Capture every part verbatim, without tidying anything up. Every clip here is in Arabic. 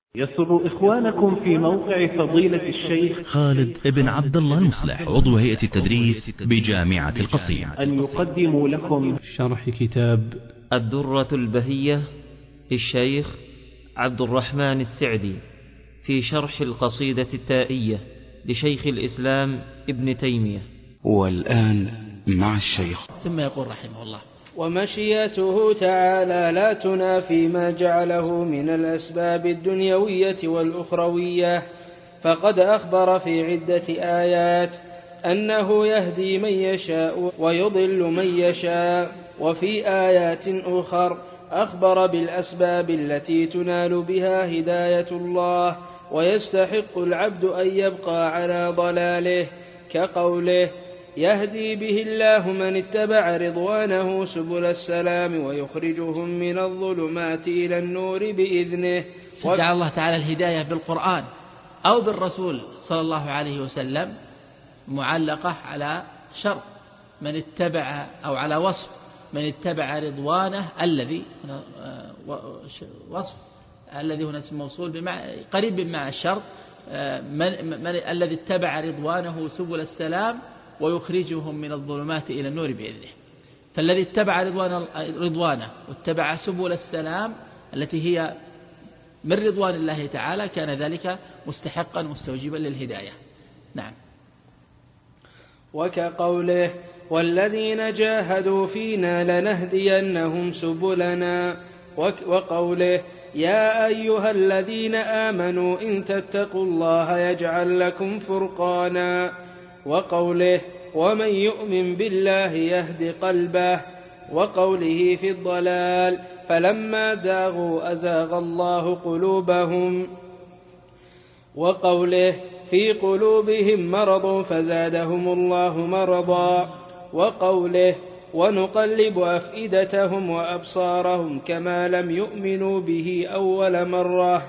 يسر إخوانكم في موقع فضيلة الشيخ خالد ابن عبد الله المصلح عضو هيئة التدريس بجامعة القصيم أن يقدموا لكم شرح كتاب الدرة البهية للشيخ عبد الرحمن السعدي في شرح القصيدة التائية لشيخ الإسلام ابن تيمية. والآن مع الشيخ. ثم يقول رحمه الله: ومشيئته تعالى لا تنافي ما جعله من الأسباب الدنيوية والأخروية، فقد أخبر في عدة آيات أنه يهدي من يشاء ويضل من يشاء، وفي آيات أخر أخبر بالأسباب التي تنال بها هداية الله ويستحق العبد أن يبقى على ضلاله، كقوله: يهدي به الله من اتبع رضوانه سبل السلام ويخرجهم من الظلمات إلى النور بإذنه. جعل الله تعالى الهداية بالقرآن أو بالرسول صلى الله عليه وسلم معلقة على شرط من اتبع، أو على وصف من اتبع رضوانه الذي وصف الذي هنا اسم موصول بمعنى قريب مع الشرط، من, من الذي اتبع رضوانه سبل السلام ويخرجهم من الظلمات إلى النور بإذنه. فالذي اتبع رضوان رضوانه واتبع سبل السلام التي هي من رضوان الله تعالى كان ذلك مستحقا مستوجبا للهداية. نعم. وكقوله: والذين جاهدوا فينا لنهدينهم سبلنا، وقوله: يا أيها الذين آمنوا إن تتقوا الله يجعل لكم فرقانا، وقوله: ومن يؤمن بالله يهد قلبه، وقوله في الضلال: فلما زاغوا أزاغ الله قلوبهم، وقوله: في قلوبهم مرض فزادهم الله مرضا، وقوله: ونقلب أفئدتهم وأبصارهم كما لم يؤمنوا به أول مرة،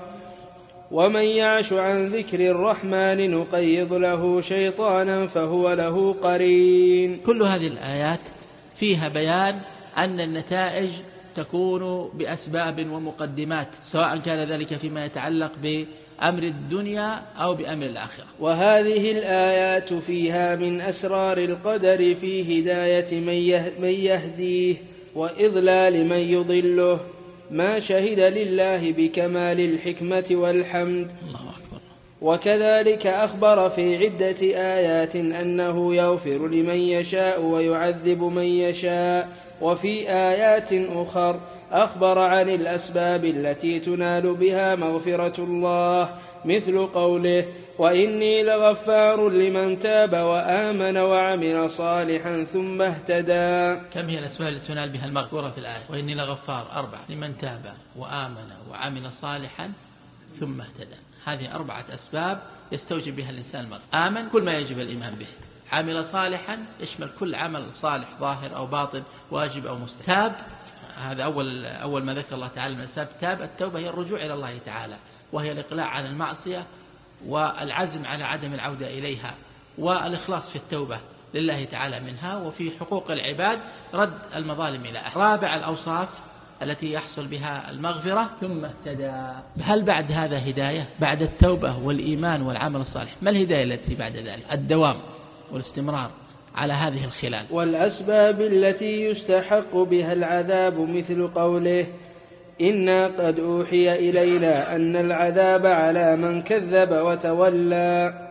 ومن يعش عن ذكر الرحمن نقيض له شيطانا فهو له قرين. كل هذه الآيات فيها بيان أن النتائج تكون بأسباب ومقدمات، سواء كان ذلك فيما يتعلق بأمر الدنيا أو بأمر الآخرة. وهذه الآيات فيها من أسرار القدر في هداية من يهديه وإضلال من يضله ما شهد لله بكمال الحكمة والحمد. الله أكبر. وكذلك أخبر في عدة آيات أنه يغفر لمن يشاء ويعذب من يشاء، وفي آيات أخر أخبر عن الأسباب التي تنال بها مغفرة الله، مثل قوله: وإني لغفار لمن تاب وآمن وعمل صالحا ثم اهتدى. كم هي الأسباب التي تنال بها المغفرة في الآية؟ وإني لغفار أربع: لمن تاب وآمن وعمل صالحا ثم اهتدى. هذه أربعة أسباب يستوجب بها الإنسان المغفرة. آمن كل ما يجب الإيمان به، عمل صالحا يشمل كل عمل صالح ظاهر أو باطن واجب أو مستحب. تاب، هذا أول أول ما ذكر الله تعالى من أسباب تاب. التوبة هي الرجوع إلى الله تعالى، وهي الإقلاع عن المعصية والعزم على عدم العودة إليها، والإخلاص في التوبة لله تعالى منها، وفي حقوق العباد رد المظالم إلى أهلها. رابع الأوصاف التي يحصل بها المغفرة. ثم اهتدى. هل بعد هذا هداية؟ بعد التوبة والإيمان والعمل الصالح ما الهداية التي بعد ذلك؟ الدوام والاستمرار على هذه الخلال. والأسباب التي يستحق بها العذاب مثل قوله: إنا قد أوحي إلينا أن العذاب على من كذب وتولى.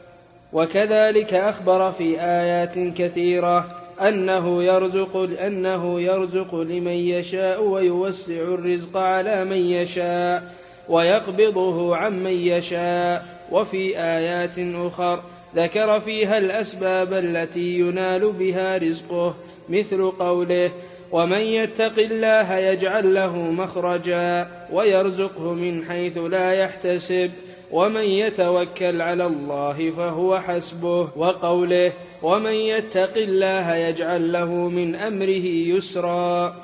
وكذلك أخبر في آيات كثيرة أنه يرزق, أنه يرزق لمن يشاء ويوسع الرزق على من يشاء ويقبضه عمن يشاء. وفي آيات أخر ذكر فيها الأسباب التي ينال بها رزقه، مثل قوله: ومن يتق الله يجعل له مخرجا ويرزقه من حيث لا يحتسب ومن يتوكل على الله فهو حسبه. وقوله: ومن يتق الله يجعل له من أمره يسرا،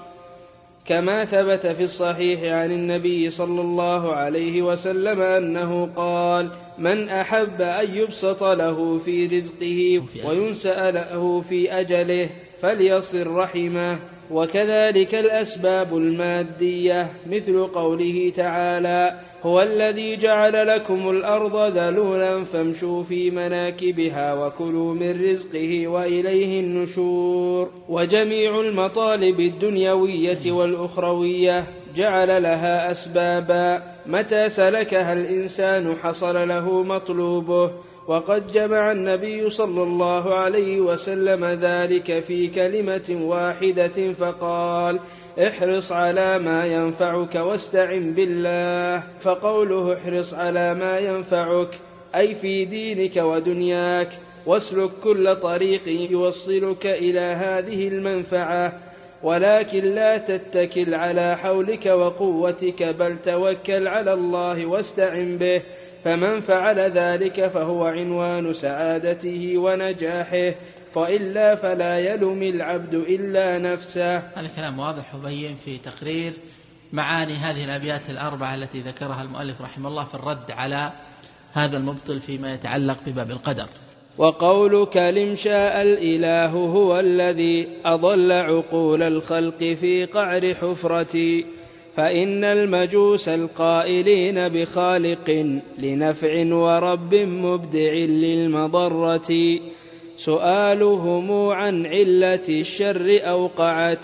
كما ثبت في الصحيح عن النبي صلى الله عليه وسلم أنه قال: من أحب أن يبسط له في رزقه وينسأ له في أجله فليصل رحمه. وكذلك الأسباب المادية مثل قوله تعالى: هو الذي جعل لكم الأرض ذلولا فامشوا في مناكبها وكلوا من رزقه وإليه النشور. وجميع المطالب الدنيوية والأخروية جعل لها أسبابا، متى سلكها الإنسان حصل له مطلوبه، وقد جمع النبي صلى الله عليه وسلم ذلك في كلمة واحدة فقال: احرص على ما ينفعك واستعن بالله. فقوله احرص على ما ينفعك أي في دينك ودنياك، واسلك كل طريق يوصلك إلى هذه المنفعة، ولكن لا تتكل على حولك وقوتك، بل توكل على الله واستعن به، فمن فعل ذلك فهو عنوان سعادته ونجاحه، وإلا فلا يلم العبد إلا نفسه. هذا كلام واضح وبين في تقرير معاني هذه الأبيات الأربعة التي ذكرها المؤلف رحمه الله في الرد على هذا المبطل فيما يتعلق بباب القدر. وقولك لم شاء الإله هو الذي أضل عقول الخلق في قعر حفرتي، فإن المجوس القائلين بخالق لنفع ورب مبدع للمضرة، سؤالهم عن علة الشر أوقعت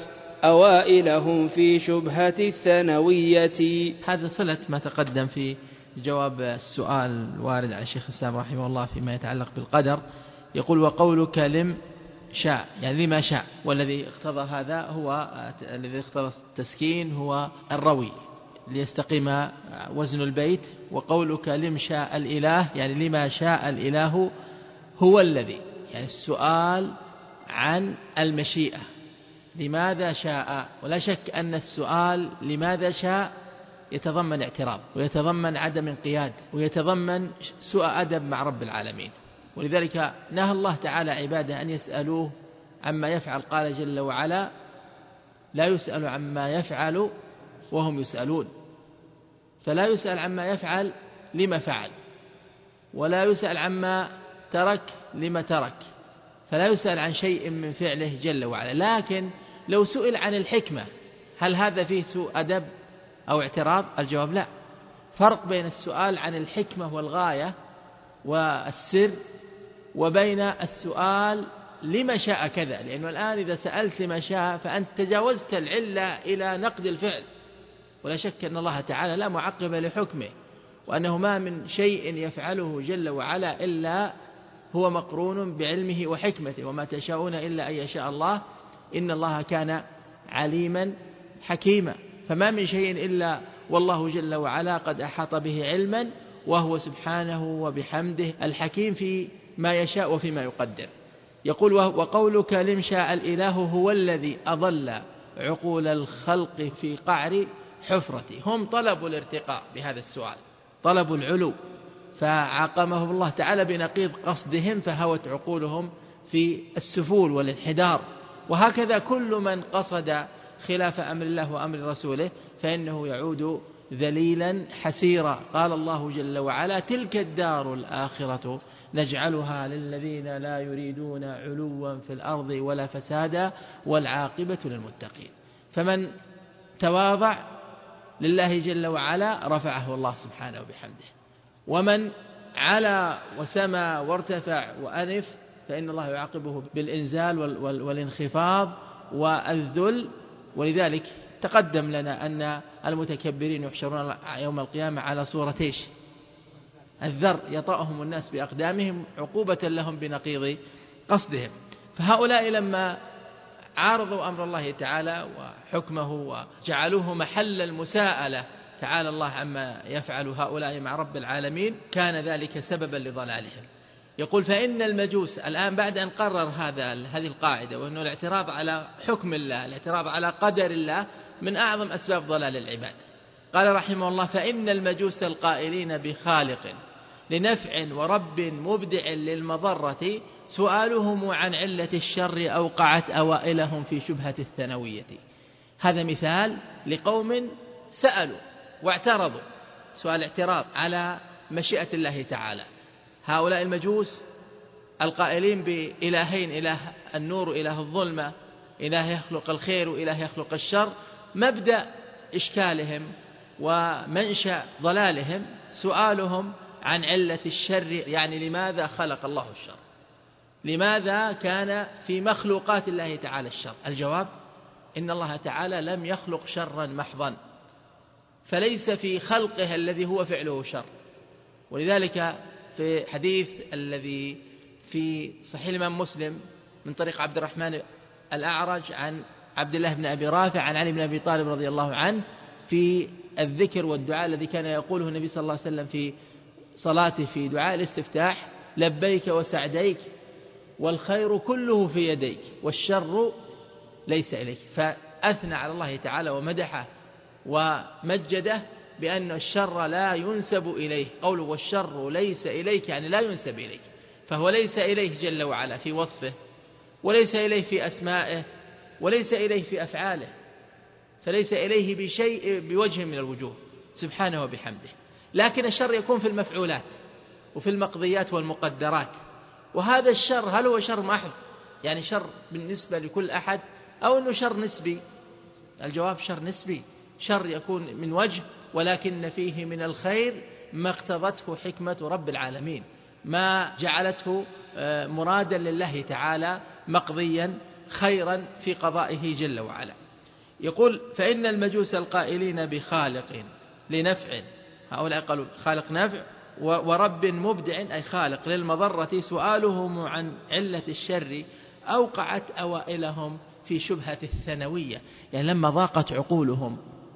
أوائلهم في شبهة الثانوية. هذا صلة ما تقدم في جواب السؤال الوارد على الشيخ الإسلام رحمه الله فيما يتعلق بالقدر. يقول: وقولك لم شاء يعني لما شاء، والذي اقتضى هذا هو الذي اقتضى التسكين هو الروي ليستقيم وزن البيت. وقولك لم شاء الإله يعني لما شاء الإله هو الذي، يعني السؤال عن المشيئة لماذا شاء. ولا شك أن السؤال لماذا شاء يتضمن اعتراض ويتضمن عدم انقياد ويتضمن سوء أدب مع رب العالمين، ولذلك نهى الله تعالى عباده أن يسألوه عما يفعل. قال جل وعلا: لا يسأل عما يفعل وهم يسألون. فلا يسأل عما يفعل لما فعل، ولا يسأل عما ترك لما ترك، فلا يسأل عن شيء من فعله جل وعلا. لكن لو سئل عن الحكمة هل هذا فيه سوء أدب أو اعتراض؟ الجواب لا. فرق بين السؤال عن الحكمة والغاية والسر وبين السؤال لما شاء كذا، لأنه الآن إذا سألت لما شاء فأنت تجاوزت العلة إلى نقد الفعل. ولا شك أن الله تعالى لا معقب لحكمه، وأنه ما من شيء يفعله جل وعلا إلا هو مقرون بعلمه وحكمته، وما تشاءون إلا أن يشاء الله إن الله كان عليما حكيما. فما من شيء إلا والله جل وعلا قد أحاط به علما، وهو سبحانه وبحمده الحكيم في ما يشاء وفيما يقدر. يقول: وقولك لم شاء الإله هو الذي أضل عقول الخلق في قعر حفرتي. هم طلبوا الارتقاء بهذا السؤال، طلبوا العلو، فعاقمهم الله تعالى بنقيض قصدهم، فهوت عقولهم في السفول والانحدار. وهكذا كل من قصد خلاف أمر الله وأمر رسوله فإنه يعود ذليلا حسيرا. قال الله جل وعلا: تلك الدار الآخرة نجعلها للذين لا يريدون علوا في الأرض ولا فسادا والعاقبة للمتقين. فمن تواضع لله جل وعلا رفعه الله سبحانه وبحمده، ومن علا وسمى وارتفع وأنف فإن الله يعاقبه بالإنزال والانخفاض والذل. ولذلك تقدم لنا أن المتكبرين يحشرون يوم القيامة على صورة إيش؟ الذر يطأهم الناس بأقدامهم عقوبة لهم بنقيض قصدهم. فهؤلاء لما عارضوا أمر الله تعالى وحكمه وجعلوه محل المساءلة تعالى الله عما يفعل هؤلاء مع رب العالمين، كان ذلك سببا لضلالهم. يقول: فإن المجوس الآن بعد أن قرر هذا هذه القاعدة، وأنه الاعتراض على حكم الله، الاعتراض على قدر الله من أعظم أسباب ضلال العباد، قال رحمه الله: فإن المجوس القائلين بخالق لنفع ورب مبدع للمضرة سؤالهم عن علة الشر أوقعت أوائلهم في شبهة الثانوية. هذا مثال لقوم سألوا واعترضوا سؤال اعتراض على مشيئة الله تعالى. هؤلاء المجوس القائلين بإلهين، إله النور وإله الظلمة، إله يخلق الخير وإله يخلق الشر، مبدأ إشكالهم ومنشأ ضلالهم سؤالهم عن علة الشر، يعني لماذا خلق الله الشر، لماذا كان في مخلوقات الله تعالى الشر؟ الجواب: إن الله تعالى لم يخلق شرا محضا، فليس في خلقه الذي هو فعله شر. ولذلك في حديث الذي في صحيح الإمام مسلم من طريق عبد الرحمن الأعرج عن عبد الله بن أبي رافع عن علي بن أبي طالب رضي الله عنه في الذكر والدعاء الذي كان يقوله النبي صلى الله عليه وسلم في صلاته في دعاء الاستفتاح: لبيك وسعديك والخير كله في يديك والشر ليس إليك. فأثنى على الله تعالى ومدحه ومجده بأن الشر لا ينسب إليه. قوله والشر ليس إليك يعني لا ينسب إليك، فهو ليس إليه جل وعلا في وصفه، وليس إليه في أسمائه، وليس إليه في أفعاله، فليس إليه بشيء بوجه من الوجوه سبحانه وبحمده. لكن الشر يكون في المفعولات وفي المقضيات والمقدرات، وهذا الشر هل هو شر محض يعني شر بالنسبة لكل أحد، أو أنه شر نسبي؟ الجواب: شر نسبي، شر يكون من وجه ولكن فيه من الخير ما اقتضته حكمة رب العالمين، ما جعلته مرادا لله تعالى مقضيا خيرا في قضائه جل وعلا. يقول: فإن المجوس القائلين بخالق لنفع، هؤلاء قالوا خالق نفع، ورب مبدع أي خالق للمضرة، سؤالهم عن علة الشر أوقعت أوائلهم في شبهة الثانوية، يعني لما ضاقت عقولهم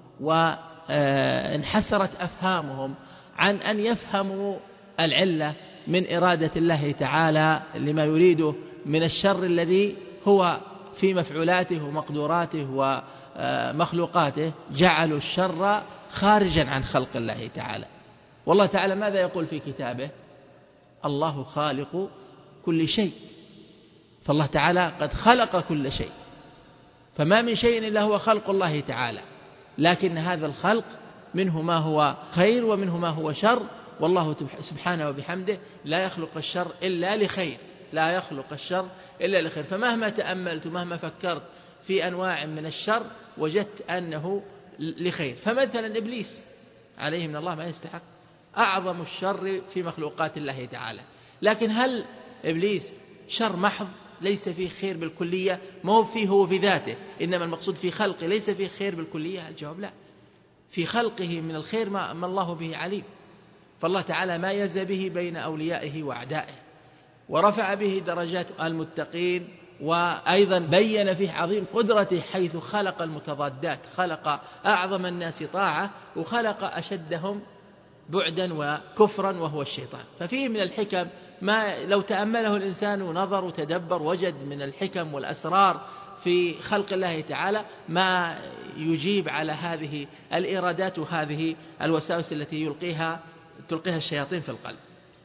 وانحسرت أفهامهم عن أن يفهموا العلة من إرادة الله تعالى لما يريده من الشر الذي هو في مفعولاته ومقدوراته ومخلوقاته، جعلوا الشر خارجا عن خلق الله تعالى. والله تعالى ماذا يقول في كتابه؟ الله خالق كل شيء، فالله تعالى قد خلق كل شيء، فما من شيء إلا هو خلق الله تعالى، لكن هذا الخلق منه ما هو خير ومنه ما هو شر، والله سبحانه وبحمده لا يخلق الشر إلا لخير، لا يخلق الشر إلا لخير. فمهما تأملت ومهما فكرت في أنواع من الشر وجدت أنه لخير. فمثلا إبليس عليه من الله ما يستحق، أعظم الشر في مخلوقات الله تعالى، لكن هل إبليس شر محض ليس فيه خير بالكلية؟ ما هو فيه هو في ذاته، إنما المقصود في خلقه ليس فيه خير بالكلية؟ الجواب لا، في خلقه من الخير ما الله به عليم. فالله تعالى ميز به بين أوليائه وأعدائه، ورفع به درجات المتقين، وأيضا بين فيه عظيم قدرته حيث خلق المتضادات، خلق أعظم الناس طاعة وخلق أشدهم بعدا وكفرا وهو الشيطان. ففيه من الحكم ما لو تأمله الإنسان ونظر وتدبر وجد من الحكم والأسرار في خلق الله تعالى ما يجيب على هذه الإرادات وهذه الوساوس التي يلقيها تلقيها الشياطين في القلب.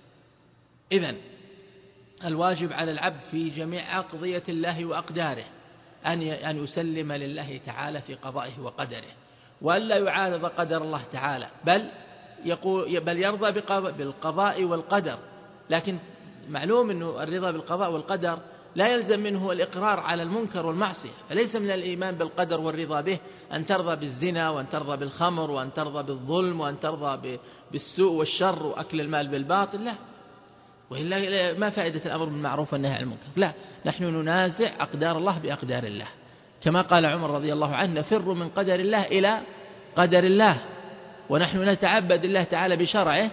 إذن الواجب على العبد في جميع أقضية الله وأقداره أن أن يسلم لله تعالى في قضائه وقدره، وألا يعارض قدر الله تعالى، بل يقول بل يرضى بالقضاء والقدر. لكن معلوم أنه الرضا بالقضاء والقدر لا يلزم منه الإقرار على المنكر والمعصية، فليس من الإيمان بالقدر والرضا به أن ترضى بالزنا، وأن ترضى بالخمر، وأن ترضى بالظلم، وأن ترضى بالسوء والشر وأكل المال بالباطل، لا، وإلا ما فائدة الأمر بالمعروف والنهي عن المنكر. لا، نحن ننازع أقدار الله بأقدار الله، كما قال عمر رضي الله عنه: نفر من قدر الله إلى قدر الله، ونحن نتعبد الله تعالى بشرعه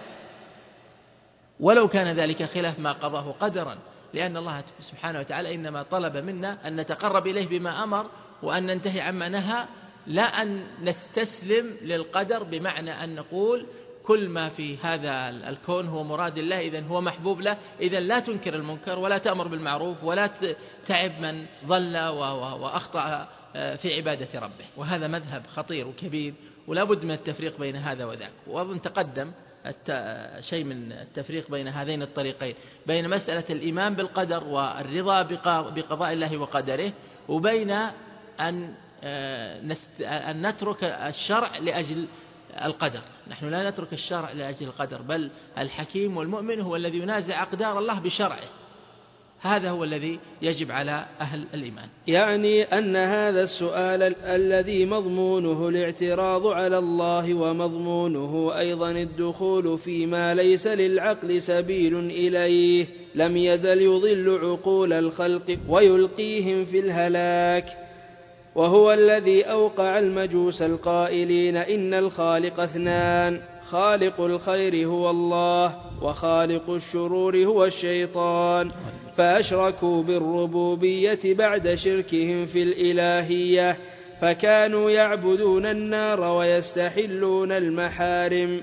ولو كان ذلك خلاف ما قضاه قدرا، لأن الله سبحانه وتعالى إنما طلب منا أن نتقرب إليه بما أمر وأن ننتهي عما نهى، لا أن نستسلم للقدر بمعنى أن نقول كل ما في هذا الكون هو مراد الله إذن هو محبوب له، إذن لا تنكر المنكر ولا تأمر بالمعروف ولا تعب من ضل وأخطأ في عبادة ربه. وهذا مذهب خطير وكبير، ولا بد من التفريق بين هذا وذاك. وأظن تقدم شيء من التفريق بين هذين الطريقين، بين مسألة الإيمان بالقدر والرضا بقضاء الله وقدره، وبين أن أن نترك الشرع لأجل القدر. نحن لا نترك الشرع لأجل القدر، بل الحكيم والمؤمن هو الذي ينازع أقدار الله بشرعه، هذا هو الذي يجب على أهل الإيمان. يعني أن هذا السؤال الذي مضمونه الاعتراض على الله ومضمونه أيضا الدخول فيما ليس للعقل سبيل إليه لم يزل يضل عقول الخلق ويلقيهم في الهلاك، وهو الذي أوقع المجوس القائلين إن الخالق اثنان، خالق الخير هو الله وخالق الشرور هو الشيطان، فأشركوا بالربوبية بعد شركهم في الإلهية، فكانوا يعبدون النار ويستحلون المحارم،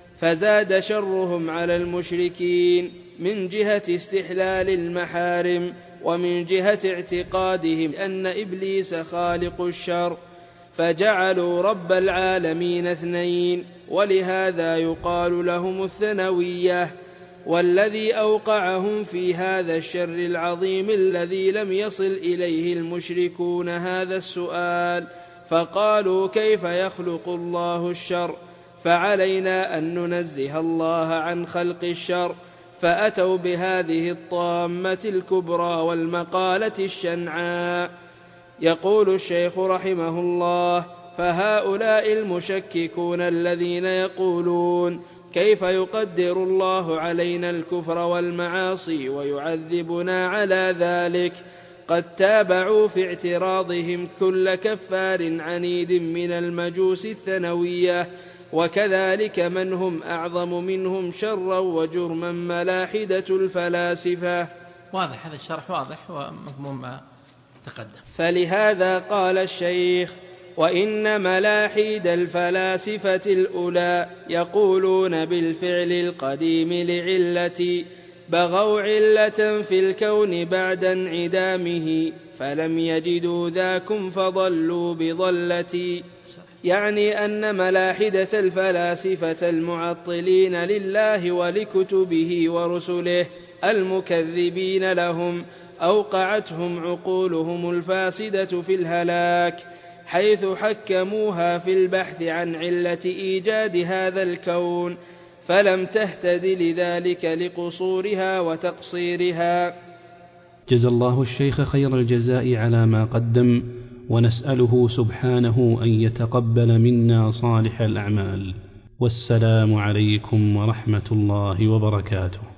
فزاد شرهم على المشركين من جهة استحلال المحارم ومن جهة اعتقادهم أن إبليس خالق الشر، فجعلوا رب العالمين اثنين، ولهذا يقال لهم الثنوية. والذي أوقعهم في هذا الشر العظيم الذي لم يصل إليه المشركون هذا السؤال، فقالوا كيف يخلق الله الشر، فعلينا أن ننزه الله عن خلق الشر، فأتوا بهذه الطامة الكبرى والمقالة الشنعاء. يقول الشيخ رحمه الله: فهؤلاء المشككون الذين يقولون كيف يقدر الله علينا الكفر والمعاصي ويعذبنا على ذلك، قد تابعوا في اعتراضهم كل كفار عنيد من المجوس الثنوية، وكذلك من هم أعظم منهم شرا وجرما ملاحدة الفلاسفة. واضح هذا الشرح واضح ومضمون ما تقدم. فلهذا قال الشيخ: وإن ملاحيد الفلاسفة الأولى يقولون بالفعل القديم لعلة، بغوا علة في الكون بعد انعدامه، فلم يجدوا ذاكم فضلوا بضلة. يعني أن ملاحدة الفلاسفة المعطلين لله ولكتبه ورسله المكذبين لهم أوقعتهم عقولهم الفاسدة في الهلاك، حيث حكموها في البحث عن علة إيجاد هذا الكون، فلم تهتد لذلك لقصورها وتقصيرها. جزى الله الشيخ خير الجزاء على ما قدم، ونسأله سبحانه أن يتقبل منا صالح الأعمال. والسلام عليكم ورحمة الله وبركاته.